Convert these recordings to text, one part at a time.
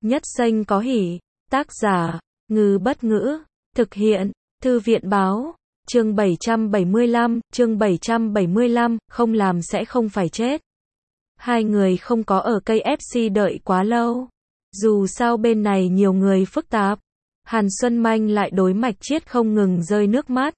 Nhất danh có hỷ. Tác giả, Ngư Bất Ngữ. Thực hiện, Thư viện Báo. Chương 775, không làm sẽ không phải chết. Hai người không có ở KFC đợi quá lâu. Dù sao bên này nhiều người phức tạp. Hàn Xuân Manh lại đối Mạch Chiết không ngừng rơi nước mắt.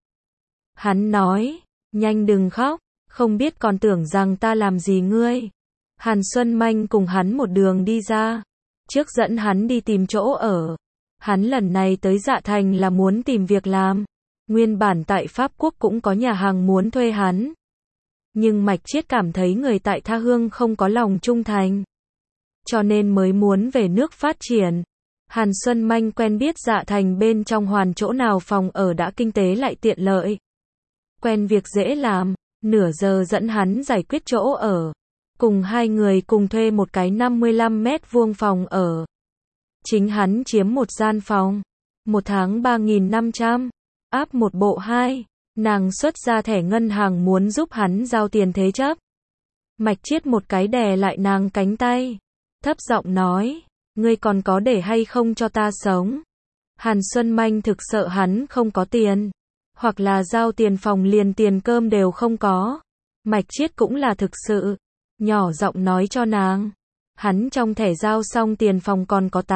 Hắn nói, nhanh đừng khóc, không biết còn tưởng rằng ta làm gì ngươi. Hàn Xuân Manh cùng hắn một đường đi ra. Trước dẫn hắn đi tìm chỗ ở. Hắn lần này tới Dạ Thành là muốn tìm việc làm. Nguyên bản tại Pháp Quốc cũng có nhà hàng muốn thuê hắn. Nhưng Mạch Chiết cảm thấy người tại tha hương không có lòng trung thành. Cho nên mới muốn về nước phát triển. Hàn Xuân Manh quen biết Dạ Thành bên trong hoàn chỗ nào phòng ở đã kinh tế lại tiện lợi. Quen việc dễ làm, nửa giờ dẫn hắn giải quyết chỗ ở. Cùng hai người cùng thuê một cái 55 mét vuông phòng ở. Chính hắn chiếm một gian phòng. Một tháng 3.500. Áp một bộ 2. Nàng xuất ra thẻ ngân hàng muốn giúp hắn giao tiền thế chấp. Mạch Chiết một cái đè lại nàng cánh tay. Thấp giọng nói, ngươi còn có để hay không cho ta sống. Hàn Xuân Manh thực sợ hắn không có tiền. Hoặc là giao tiền phòng liền tiền cơm đều không có. Mạch Chiết cũng là thực sự. Nhỏ giọng nói cho nàng. Hắn trong thẻ giao xong tiền phòng còn có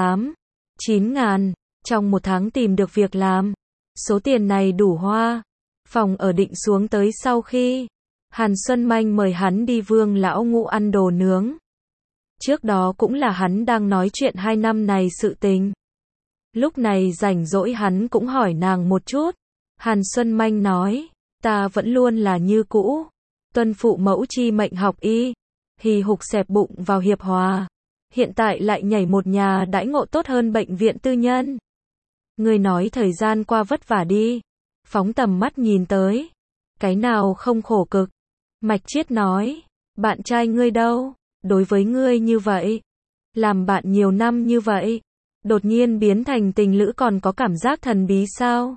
8-9 ngàn. Trong một tháng tìm được việc làm. Số tiền này đủ hoa. Phòng ở định xuống tới sau khi. Hàn Xuân Manh mời hắn đi Vương Lão Ngũ ăn đồ nướng. Trước đó cũng là hắn đang nói chuyện 2 năm này sự tình. Lúc này rảnh rỗi hắn cũng hỏi nàng một chút. Hàn Xuân Manh nói, ta vẫn luôn là như cũ. Tuân phụ mẫu chi mệnh học y. Hì hục xẹp bụng vào Hiệp Hòa. Hiện tại lại nhảy một nhà đãi ngộ tốt hơn bệnh viện tư nhân. Ngươi nói thời gian qua vất vả đi. Phóng tầm mắt nhìn tới. Cái nào không khổ cực. Mạch Chiết nói, bạn trai ngươi đâu? Đối với ngươi như vậy. Làm bạn nhiều năm như vậy. Đột nhiên biến thành tình lữ còn có cảm giác thần bí sao?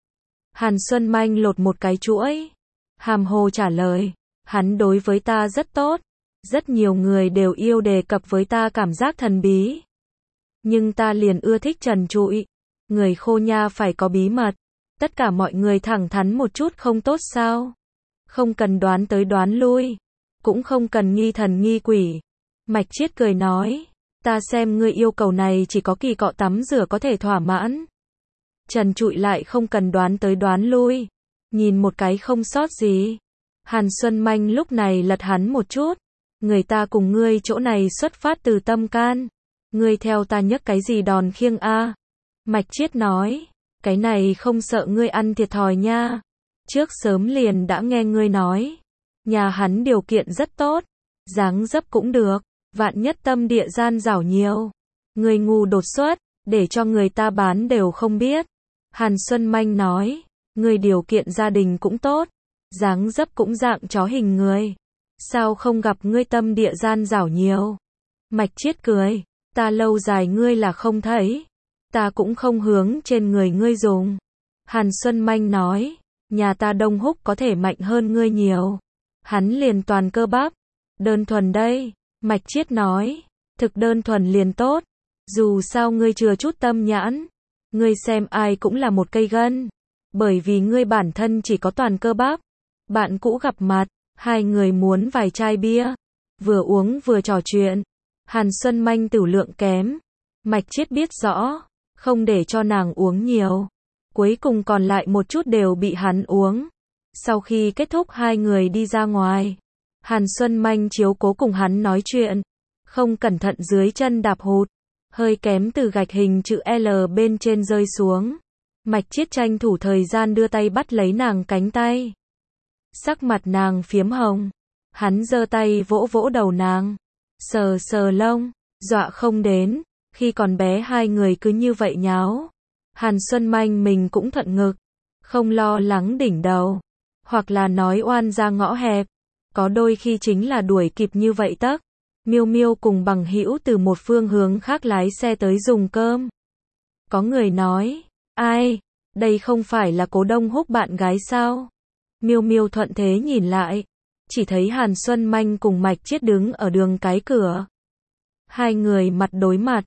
Hàn Xuân Manh lột một cái chuỗi. Hàm hồ trả lời. Hắn đối với ta rất tốt. Rất nhiều người đều yêu đề cập với ta cảm giác thần bí. Nhưng ta liền ưa thích trần trụi. Người khô nha phải có bí mật. Tất cả mọi người thẳng thắn một chút không tốt sao? Không cần đoán tới đoán lui. Cũng không cần nghi thần nghi quỷ. Mạch Chiết cười nói. Ta xem ngươi yêu cầu này chỉ có kỳ cọ tắm rửa có thể thỏa mãn. Trần trụi lại không cần đoán tới đoán lui. Nhìn một cái không sót gì. Hàn Xuân Manh lúc này lật hắn một chút. Người ta cùng ngươi chỗ này xuất phát từ tâm can. Ngươi theo ta nhấc cái gì đòn khiêng a? Mạch Chiết nói. Cái này không sợ ngươi ăn thiệt thòi nha. Trước sớm liền đã nghe ngươi nói. Nhà hắn điều kiện rất tốt. Dáng dấp cũng được. Vạn nhất tâm địa gian dảo nhiều. Ngươi ngu đột xuất. Để cho người ta bán đều không biết. Hàn Xuân Manh nói. Ngươi điều kiện gia đình cũng tốt. Dáng dấp cũng dạng chó hình người. Sao không gặp ngươi tâm địa gian dảo nhiều? Mạch Chiết cười. Ta lâu dài ngươi là không thấy. Ta cũng không hướng trên người ngươi dùng. Hàn Xuân Manh nói. Nhà ta Đông Húc có thể mạnh hơn ngươi nhiều. Hắn liền toàn cơ bắp. Đơn thuần đây. Mạch Chiết nói. Thực đơn thuần liền tốt. Dù sao ngươi chừa chút tâm nhãn. Ngươi xem ai cũng là một cây gân. Bởi vì ngươi bản thân chỉ có toàn cơ bắp. Bạn cũ gặp mặt. Hai người muốn vài chai bia. Vừa uống vừa trò chuyện. Hàn Xuân Manh tửu lượng kém. Mạch Chiết biết rõ. Không để cho nàng uống nhiều. Cuối cùng còn lại một chút đều bị hắn uống. Sau khi kết thúc hai người đi ra ngoài. Hàn Xuân Manh chiếu cố cùng hắn nói chuyện. Không cẩn thận dưới chân đạp hụt. Hơi kém từ gạch hình chữ L bên trên rơi xuống. Mạch Chiết tranh thủ thời gian đưa tay bắt lấy nàng cánh tay. Sắc mặt nàng phiếm hồng. Hắn giơ tay vỗ vỗ đầu nàng. Sờ sờ lông. Dọa không đến. Khi còn bé hai người cứ như vậy nháo. Hàn Xuân Manh mình cũng thuận ngực. Không lo lắng đỉnh đầu. Hoặc là nói oan ra ngõ hẹp. Có đôi khi chính là đuổi kịp như vậy tấc. Miêu Miêu cùng bằng hữu từ một phương hướng khác lái xe tới dùng cơm. Có người nói. Ai? Đây không phải là Cố Đông Húc bạn gái sao? Miêu Miêu thuận thế nhìn lại. Chỉ thấy Hàn Xuân Manh cùng Mạch Chiết đứng ở đường cái cửa. Hai người mặt đối mặt.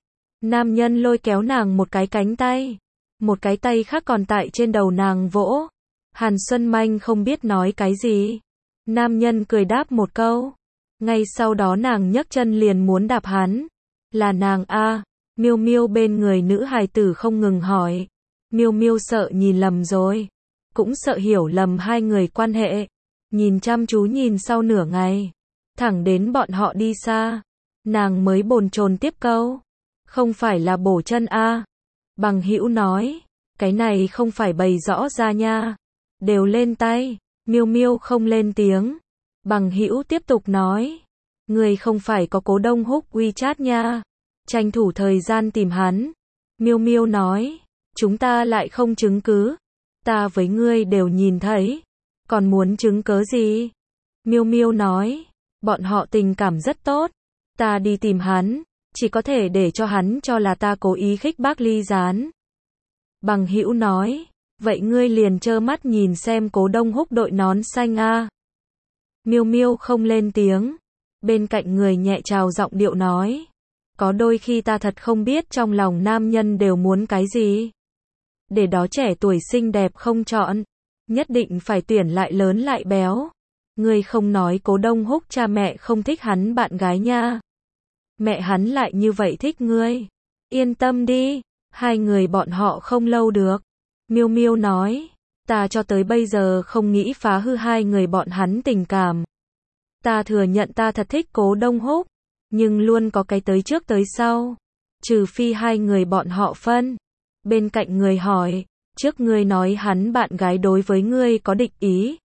Nam nhân lôi kéo nàng một cái cánh tay. Một cái tay khác còn tại trên đầu nàng vỗ. Hàn Xuân Manh không biết nói cái gì. Nam nhân cười đáp một câu. Ngay sau đó nàng nhấc chân liền muốn đạp hắn. Là nàng a? Miêu Miêu bên người nữ hài tử không ngừng hỏi. Miêu Miêu sợ nhìn lầm rồi. Cũng sợ hiểu lầm hai người quan hệ. Nhìn chăm chú nhìn sau nửa ngày. Thẳng đến bọn họ đi xa. Nàng mới bồn chồn tiếp câu. Không phải là bổ chân a? Bằng hữu nói. Cái này không phải bày rõ ra nha. Đều lên tay. Miêu Miêu không lên tiếng. Bằng hữu tiếp tục nói. Người không phải có Cố Đông Húc WeChat nha. Tranh thủ thời gian tìm hắn. Miêu Miêu nói. Chúng ta lại không chứng cứ. Ta với ngươi đều nhìn thấy. Còn muốn chứng cớ gì? Miêu Miêu nói. Bọn họ tình cảm rất tốt. Ta đi tìm hắn. Chỉ có thể để cho hắn cho là ta cố ý khích bác ly gián. Bằng hữu nói. Vậy ngươi liền trơ mắt nhìn xem Cố Đông Húc đội nón xanh a. Miêu Miêu không lên tiếng. Bên cạnh người nhẹ trào giọng điệu nói. Có đôi khi ta thật không biết trong lòng nam nhân đều muốn cái gì. Để đó trẻ tuổi xinh đẹp không chọn. Nhất định phải tuyển lại lớn lại béo. Ngươi không nói Cố Đông Húc cha mẹ không thích hắn bạn gái nha. Mẹ hắn lại như vậy thích ngươi. Yên tâm đi. Hai người bọn họ không lâu được. Miêu Miêu nói. Ta cho tới bây giờ không nghĩ phá hư hai người bọn hắn tình cảm. Ta thừa nhận ta thật thích Cố Đông Húc. Nhưng luôn có cái tới trước tới sau. Trừ phi hai người bọn họ phân. Bên cạnh người hỏi. Trước ngươi nói hắn bạn gái đối với ngươi có địch ý.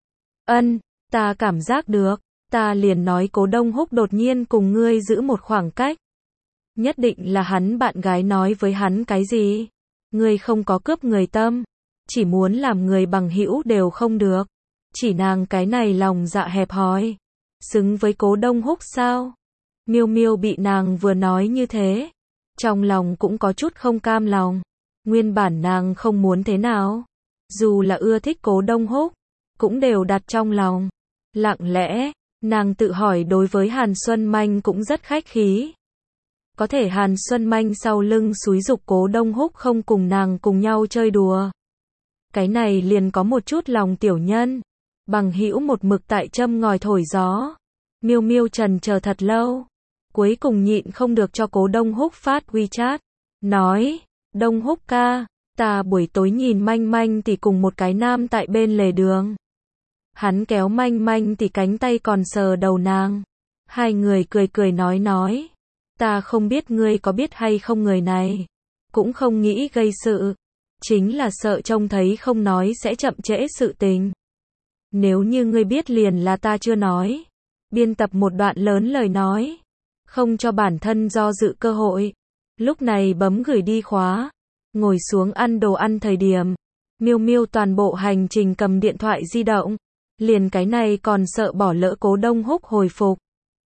Ân, ta cảm giác được. Ta liền nói Cố Đông Húc đột nhiên cùng ngươi giữ một khoảng cách. Nhất định là hắn bạn gái nói với hắn cái gì. Ngươi không có cướp người tâm. Chỉ muốn làm người bằng hữu đều không được. Chỉ nàng cái này lòng dạ hẹp hòi. Xứng với Cố Đông Húc sao? Miêu Miêu bị nàng vừa nói như thế. Trong lòng cũng có chút không cam lòng. Nguyên bản nàng không muốn thế nào. Dù là ưa thích Cố Đông Húc. Cũng đều đặt trong lòng. Lặng lẽ, nàng tự hỏi đối với Hàn Xuân Manh cũng rất khách khí. Có thể Hàn Xuân Manh sau lưng xúi giục Cố Đông Húc không cùng nàng cùng nhau chơi đùa. Cái này liền có một chút lòng tiểu nhân. Bằng hữu một mực tại châm ngòi thổi gió. Miêu Miêu trần chờ thật lâu. Cuối cùng nhịn không được cho Cố Đông Húc phát WeChat. Nói, Đông Húc ca, ta buổi tối nhìn Manh Manh tỷ cùng một cái nam tại bên lề đường. Hắn kéo Manh Manh tỷ cánh tay còn sờ đầu nàng. Hai người cười cười nói. Ta không biết ngươi có biết hay không người này. Cũng không nghĩ gây sự. Chính là sợ trông thấy không nói sẽ chậm trễ sự tình. Nếu như ngươi biết liền là ta chưa nói. Biên tập một đoạn lớn lời nói. Không cho bản thân do dự cơ hội. Lúc này bấm gửi đi khóa. Ngồi xuống ăn đồ ăn thời điểm. Miêu Miêu toàn bộ hành trình cầm điện thoại di động. Liền cái này còn sợ bỏ lỡ Cố Đông Húc hồi phục.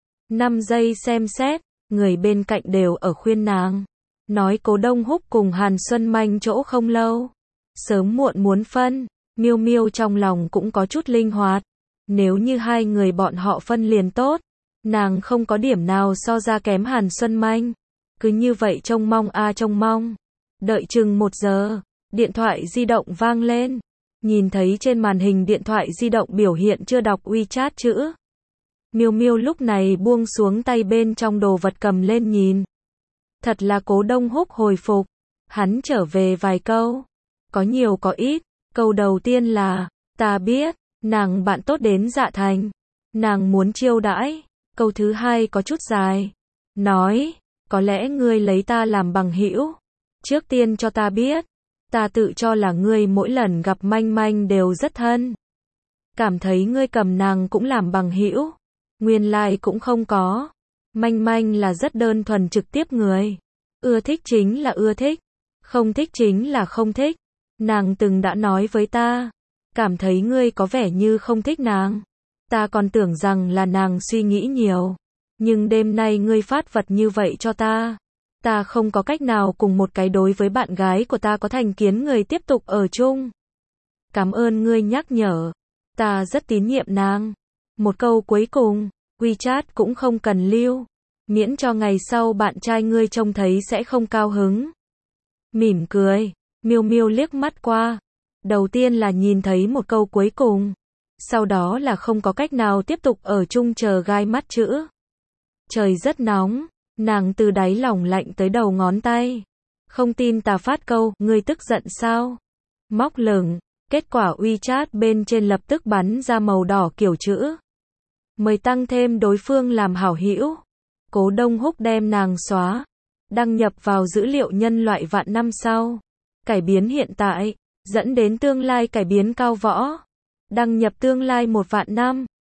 5 giây xem xét. Người bên cạnh đều ở khuyên nàng. Nói Cố Đông Húc cùng Hàn Xuân Manh chỗ không lâu. Sớm muộn muốn phân. Miêu Miêu trong lòng cũng có chút linh hoạt. Nếu như hai người bọn họ phân liền tốt. Nàng không có điểm nào so ra kém Hàn Xuân Manh. Cứ như vậy trông mong trông mong. Đợi chừng 1 giờ. Điện thoại di động vang lên. Nhìn thấy trên màn hình điện thoại di động biểu hiện chưa đọc WeChat chữ. Miêu Miêu lúc này buông xuống tay bên trong đồ vật cầm lên nhìn. Thật là Cố Đông Húc hồi phục. Hắn trở về vài câu. Có nhiều có ít. Câu đầu tiên là, ta biết, nàng bạn tốt đến Dạ Thành. Nàng muốn chiêu đãi. Câu thứ hai có chút dài. Nói, có lẽ ngươi lấy ta làm bằng hữu. Trước tiên cho ta biết. Ta tự cho là ngươi mỗi lần gặp Manh Manh đều rất thân. Cảm thấy ngươi cầm nàng cũng làm bằng hữu. Nguyên lai cũng không có. Manh Manh là rất đơn thuần trực tiếp người. Ưa thích chính là ưa thích. Không thích chính là không thích. Nàng từng đã nói với ta. Cảm thấy ngươi có vẻ như không thích nàng. Ta còn tưởng rằng là nàng suy nghĩ nhiều. Nhưng đêm nay ngươi phát vật như vậy cho ta. Ta không có cách nào cùng một cái đối với bạn gái của ta có thành kiến người tiếp tục ở chung. Cảm ơn ngươi nhắc nhở. Ta rất tín nhiệm nàng. Một câu cuối cùng, WeChat cũng không cần lưu. miễn cho ngày sau bạn trai ngươi trông thấy sẽ không cao hứng. Mỉm cười, Miêu Miêu liếc mắt qua. Đầu tiên là nhìn thấy một câu cuối cùng, sau đó là không có cách nào tiếp tục ở chung chờ gai mắt chữ. Trời rất nóng, nàng từ đáy lòng lạnh tới đầu ngón tay. Không tin ta phát câu, ngươi tức giận sao? Móc lửng, kết quả WeChat bên trên lập tức bắn ra màu đỏ kiểu chữ. Mời tăng thêm đối phương làm hảo hữu. Cố Đông Húc đem nàng xóa, đăng nhập vào dữ liệu nhân loại vạn năm sau. Cải biến hiện tại, dẫn đến tương lai cải biến cao võ. Đăng nhập tương lai 1 vạn năm.